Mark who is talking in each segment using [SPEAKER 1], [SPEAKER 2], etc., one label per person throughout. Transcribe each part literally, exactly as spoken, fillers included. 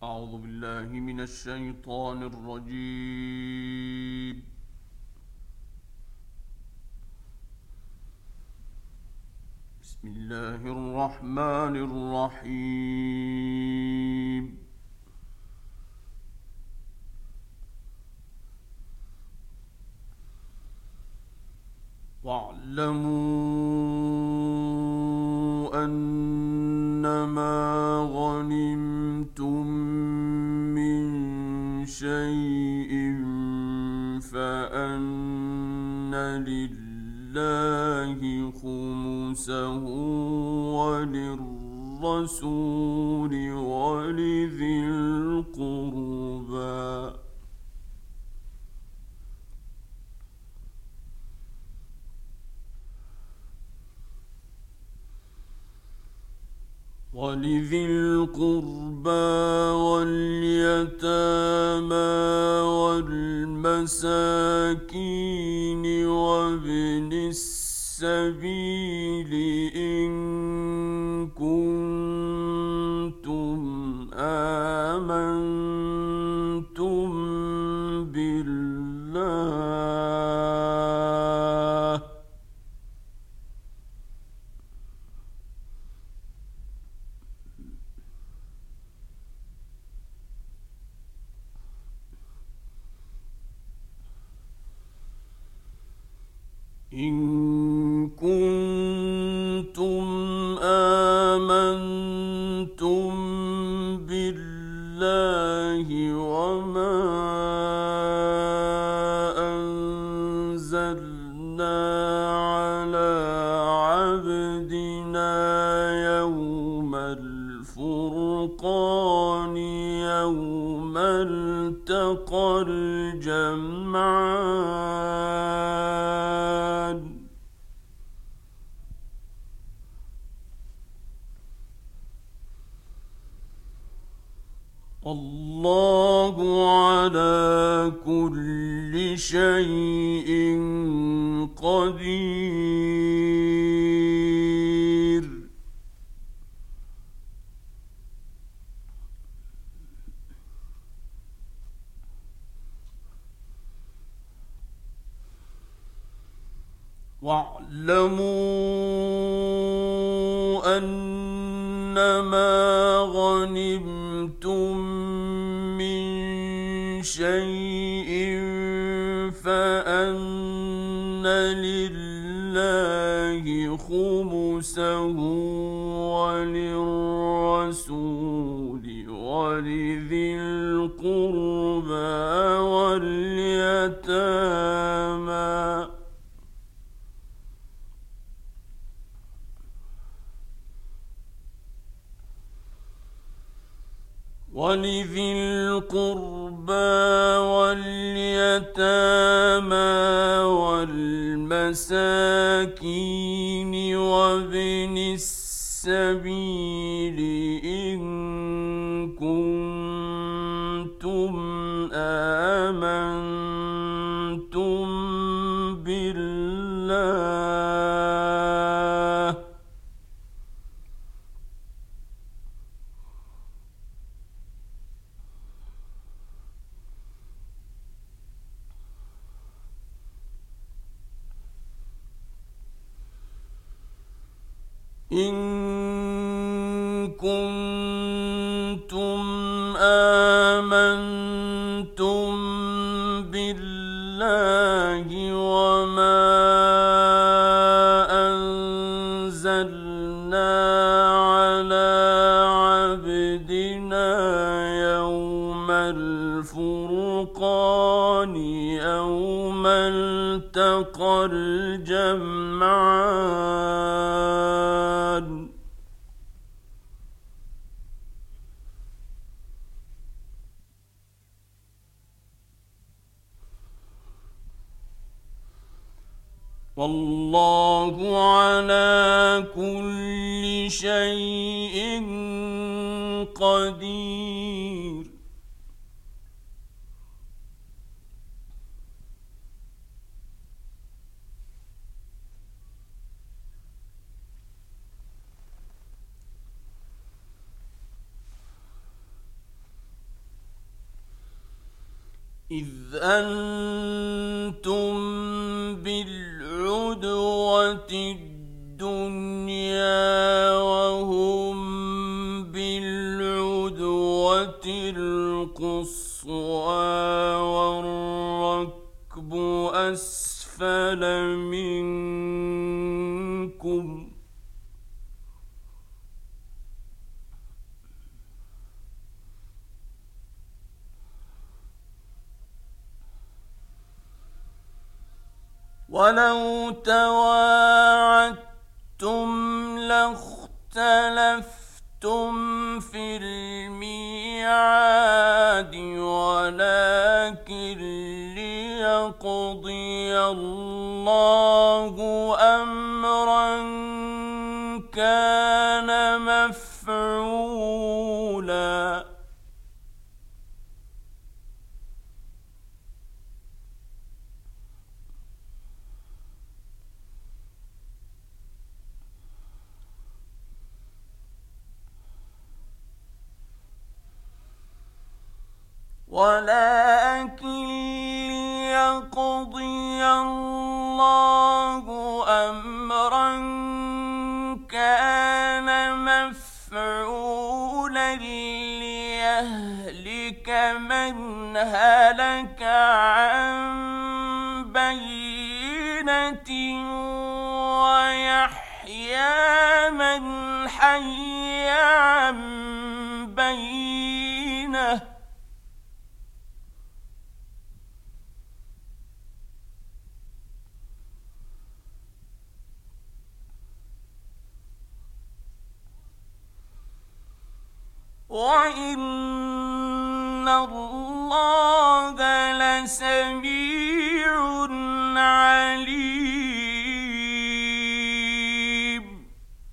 [SPEAKER 1] أعوذ بالله من الشيطان الرجيم. بسم الله الرحمن الرحيم. واعلموا أنما غنمتم من شيء فأن لله خمسه وللرسول ولذي القربى ولذي القربى واليتامى والمساكين وابن السبيل إن كنتم آمنتم بالله إن كنتم آمنتم بالله وما أنزلنا على عبدنا يوم الفرقان يوم التقى الجمعان والله على كل شيء قدير. واعلموا أنما غنمتم من شيء فأن لله خمسه وللرسول ولذي القربى واليتامى ولذي القربى واليتامى والمساكين وابن السبيل إن كنتم آمنتم بالله إن كنتم آمنتم بالله وما أنزلنا على عبدنا يوم الفرقان يوم التقى الجمعان والله على كل شيء قدير. إذ أنتم بالعدوة الدنيا وهم بالعدوة القصوى والركب أسفل منكم ولو تواعدتم لاختلفتم في الميعاد ولكن ليقضي الله أمرا كان مفعولا ولكن ليقضي الله أمرا كان مفعولا ليهلك من هلك عن بينة ويحيى من حي عن بينة وَإِنَّ اللَّهَ لَسَمِيعٌ عَلِيمٌ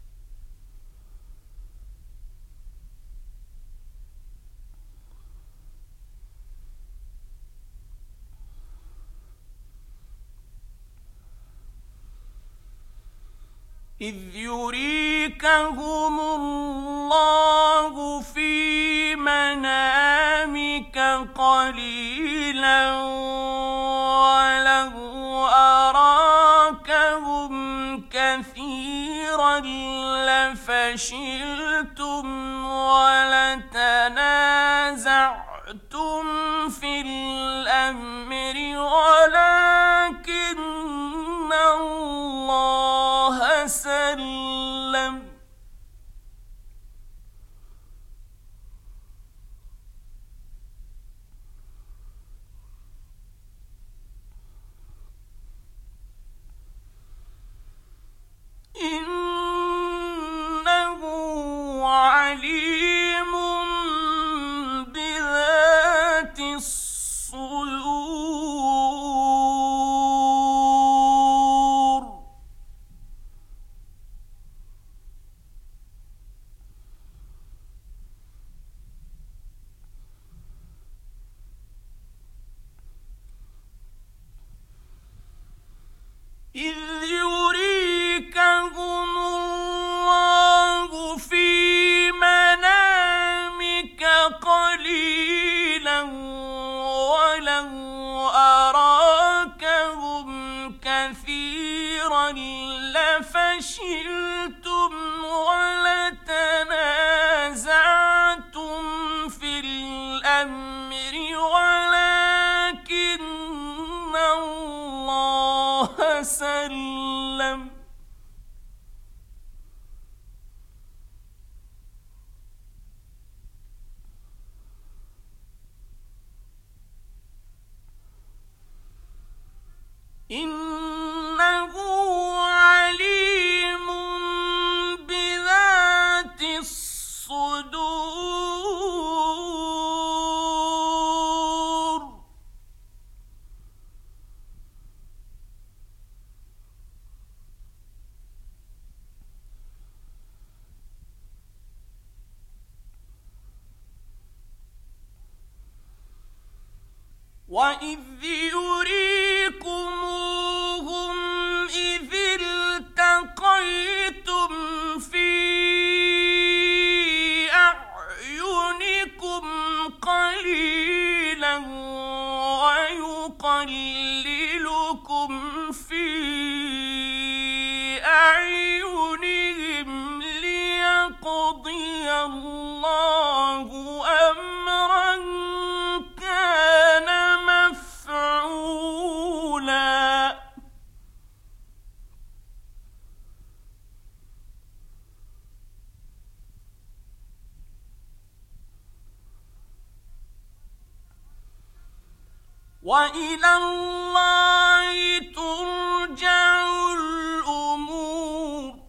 [SPEAKER 1] إِذْ يُرِيكَهُمُ اللَّهُ فِي مَنَامِكَ قَلِيلًا وَلَوْ أَرَاكَهُمْ كَثِيرًا لَفَشِلْتُمْ وَلَتَنَازَعْتُمْ فِي الْأَمْرِ وَلَكِنَّ اللَّهَ سَلَّمَ إِنَّهُ عَلِيمٌ بِذَاتِ الصُّدُورِ إِذْ يُرِيكَهُمُ اللَّهُ فِي مَنَامِكَ قَلِيلًا وَلَوْ أَرَاكَهُمْ كَثِيرًا لَفَشِلْتُمْ وَلَتَنَازَعْتُمْ فِي الْأَمْرِ وَلَكِنَّ اللَّهَ سَلَّمَ إِنَّهُ عَلِيمٌ بِذَاتِ الصُّدُورِ وَإِذْ يُرِيكُمُوهُمْ إِذِ الْتَقَيْتُمْ فِي أَعْيُنِكُمْ قَلِيلًا وإلى الله ترجع الأمور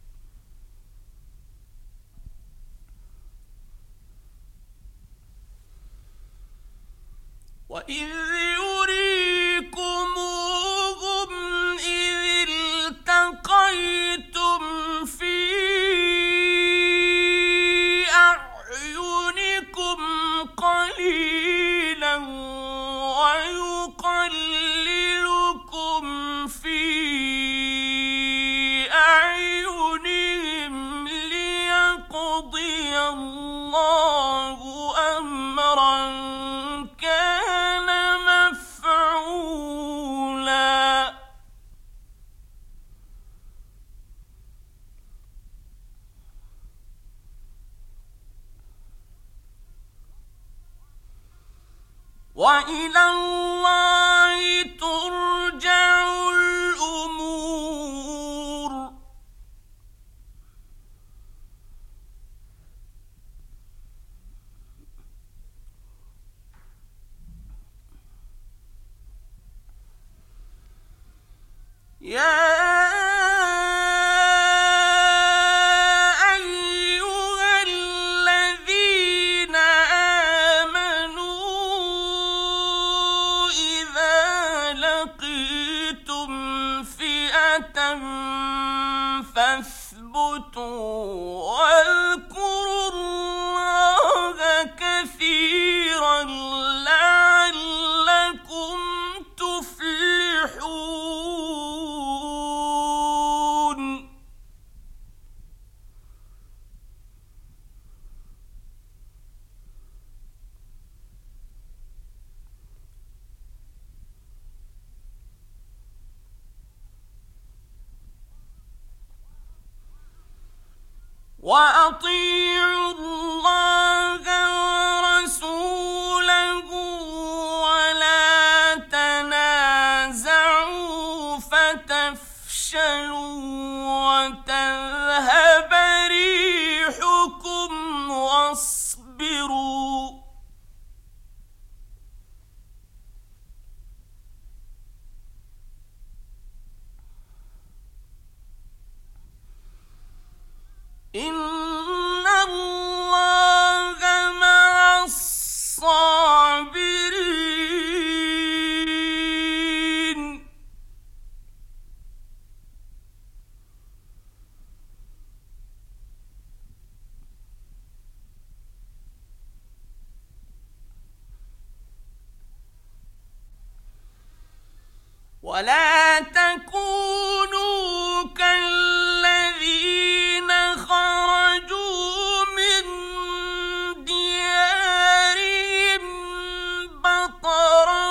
[SPEAKER 1] وإذ يريكموهم إذ التقيتم في أعينكم قليلا ويقللكم في أعينهم ليقضي الله أمرا كان مفعولا وإلى الله ترجع الأمور يا أيها الذين آمنوا إذا لقيتم فئة فاثبتوا واذكروا الله كثيرا لعلكم تفلحون وأطيعوا الله ورسوله ولا تنازعوا فتفشلوا وتذهب ريحكم واصبروا إن الله مع الصابرين ولا تكونوا كالذين خرجوا من ديارهم بطرا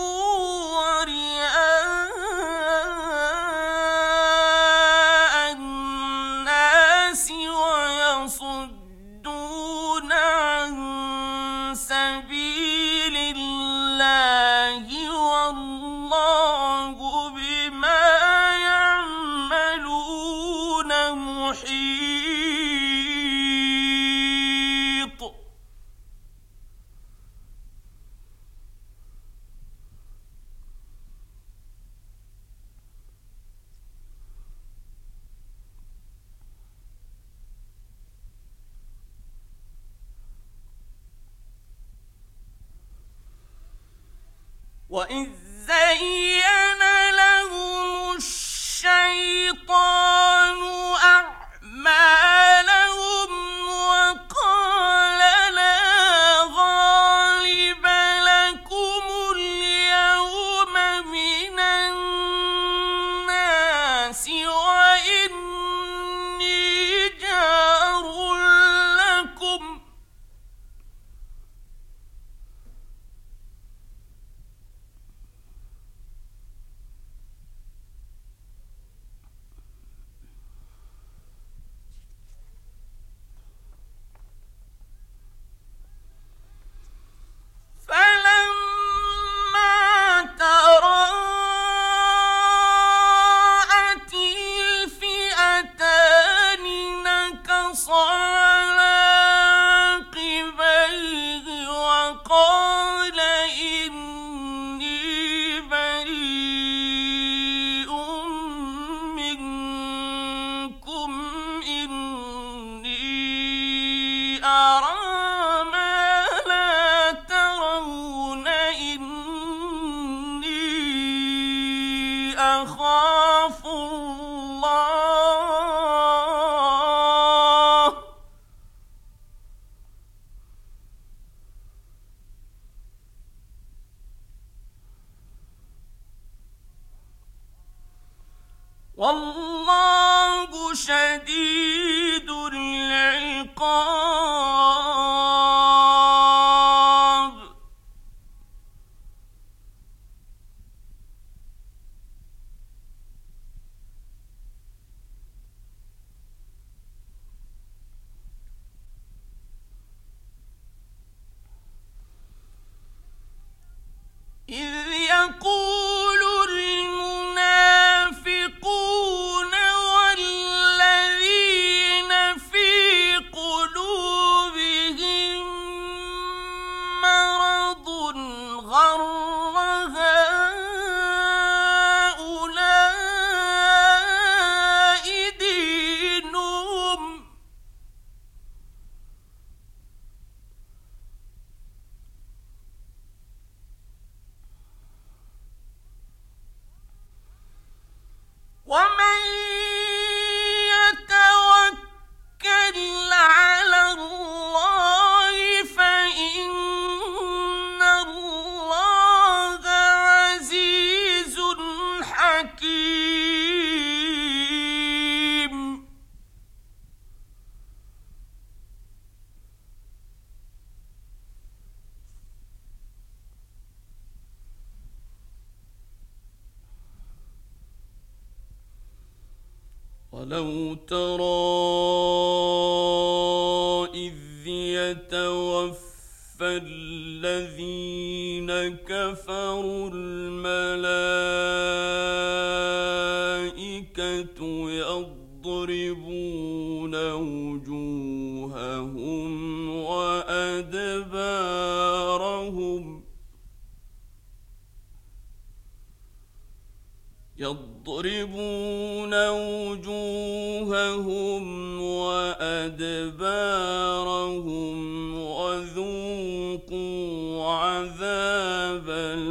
[SPEAKER 1] ورئاء الناس ويصدون عن سبيل الله والله بما يعملون محيط وإذ زين لهم الشيطان أعمالهم وقال لا غالب لكم اليوم من الناس وإني جار لكم والله شديد العقاب. إذ يقول المنافقون والذين في قلوبهم مرض غر هؤلاء دينهم ومن يتوكل على الله فإن الله عزيز حكيم. ولو ترى إذ يتوفى الذين كفروا الملائكة يضربون وجوههم وأدبارهم يضربون وجوههم وأدبارهم وذوقوا عذاب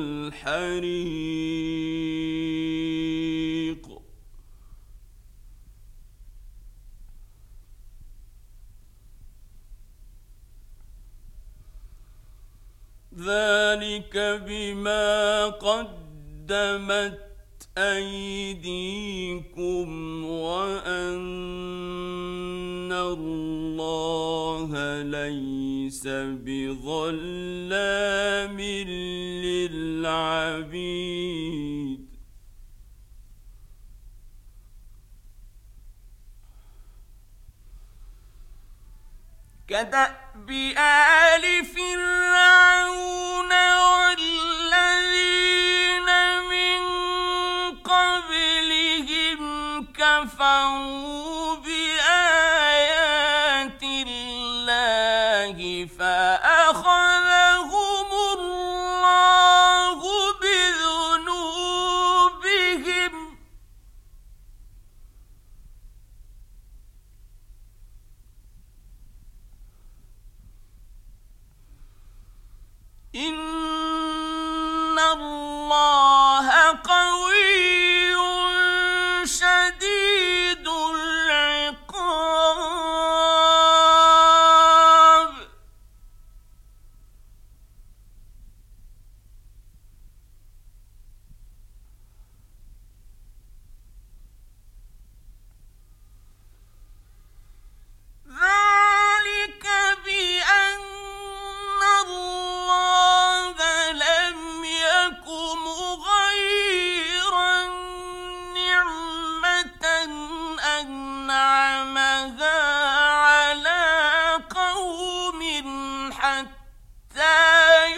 [SPEAKER 1] الحريق. ذلك بما قدمت أيديكم وأن الله ليس بظلام للعبيد. كدأب آل فرعون والذين من قبلهم كفروا بآيات الله فأخذهم الله بذنوبهم إن الله قوي شديد العقاب. ذلك بأن الله لم يك مغيرا نعمة أنعمها على قوم حتى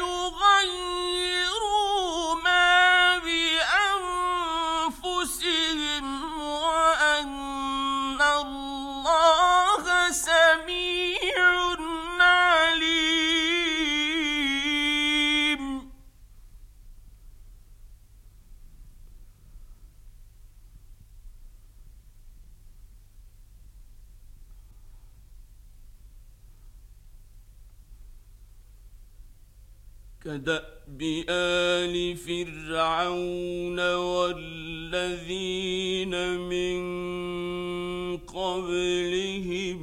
[SPEAKER 1] يغيروا ما بأنفسهم وأن الله سميع عليم. كدأب آل فرعون والذين من قبلهم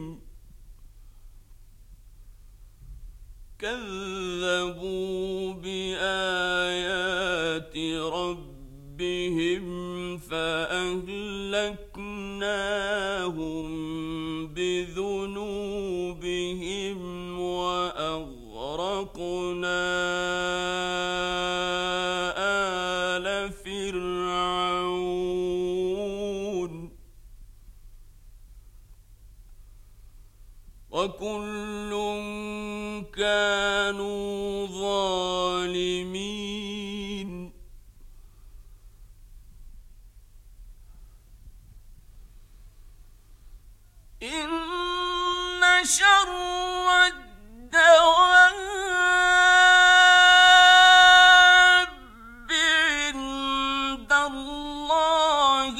[SPEAKER 1] كذبوا بآيات ربهم فأهلكناهم وأغرقنا آل فرعون وكل كانوا ظالمين إن شر الدواب عند الله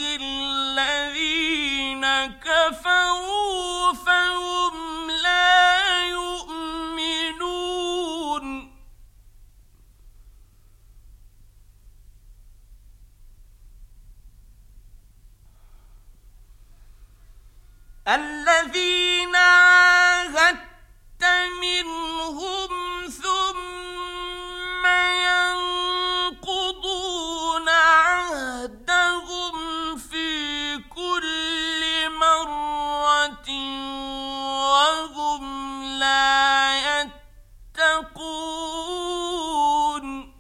[SPEAKER 1] الذين كفروا فهم لا يؤمنون الذين عاهدت منهم ثم ينقضون عهدهم في كل مرة وهم لا يتقون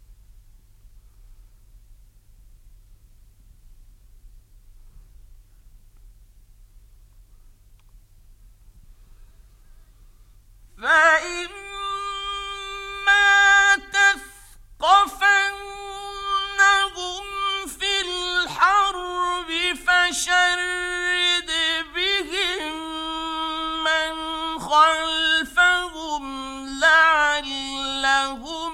[SPEAKER 1] فإما تثقفنهم في الحرب فشرد بهم من خلفهم لعلهم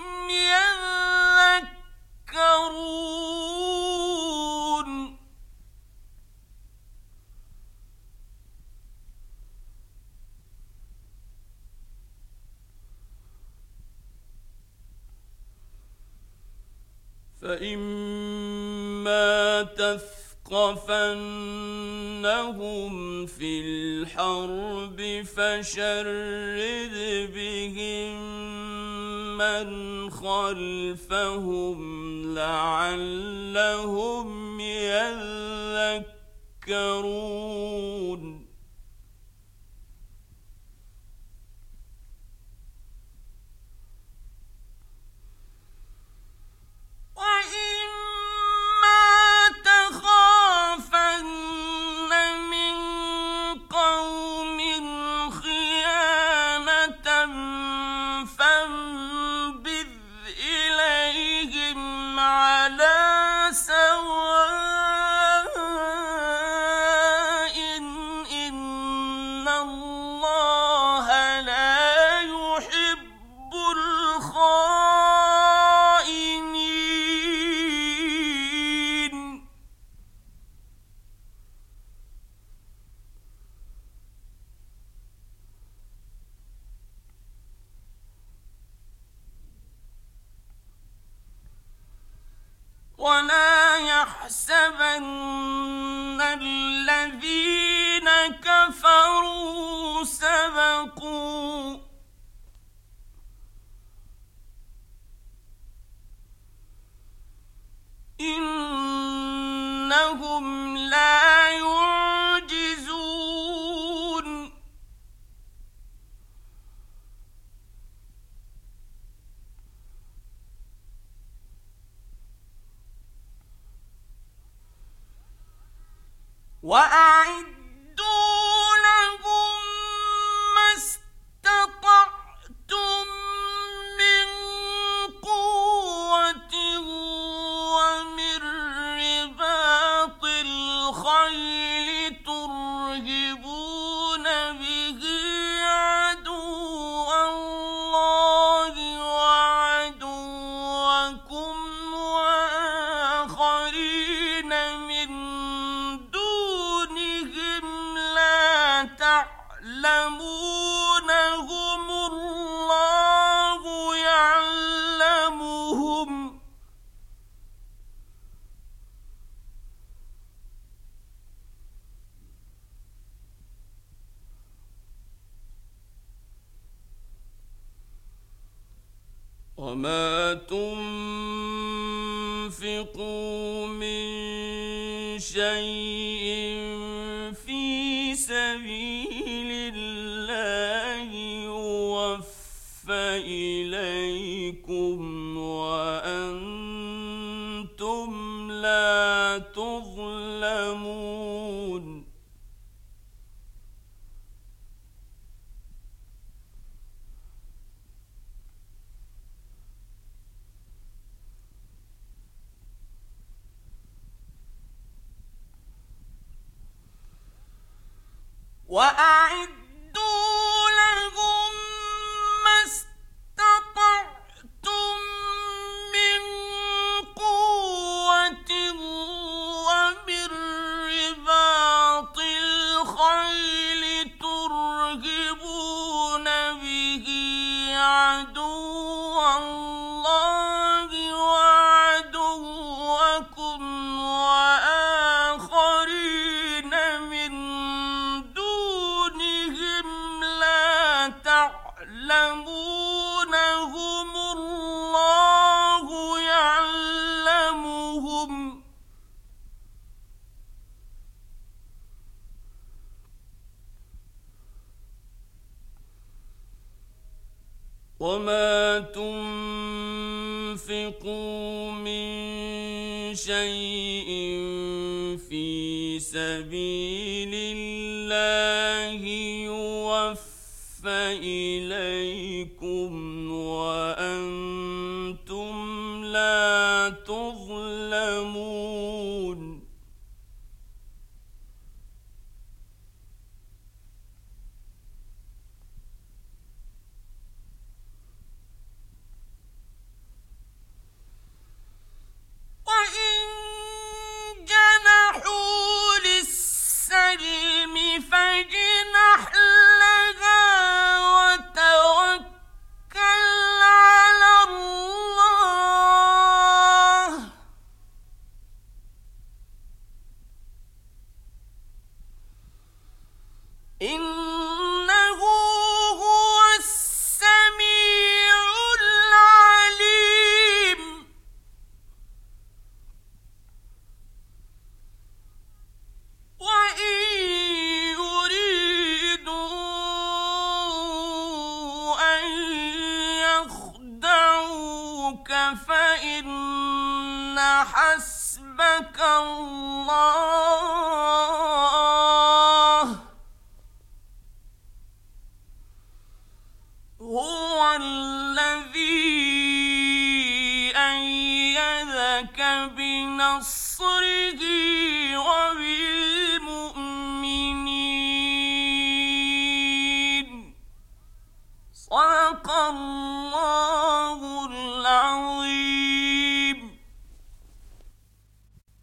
[SPEAKER 1] يذكرون فإما تثقفنهم في الحرب فشرد بهم من خلفهم لعلهم يذكرون وإما تخافن من قوم خيانة فانبذ إليهم على سواء إن الله لا يحب الخائنين ولا يحسبن الذين كفروا سبقوا إنهم لا يعجزون وأعدوا لهم ما استطعتم من قوة ومن رباط الخيل ترهبون به عدو الله وعدوكم وآخرين من دونهم لا تعلمونهم الله يعلمهم وما تنفقوا من شيء في سبيل الله إليكم وأنتم لا تظلمون وأعدوا لهم ما استطعتم من قوة ومن رباط الخيل ترهبون به عدو الله وعدوكم وآخرين من دونهم لا تعلمونهم الله يعلمهم وما تنفقوا من شيء في سبيل الله يوفى إليكم وأنتم لا تظلمون وإن جنحوا للسلم فاجنح لها وتوكل على الله إنه هو السميع العليم وإن يريدوا أن يخدعوك فإن حسبك الله هو الذي أيدك بنصره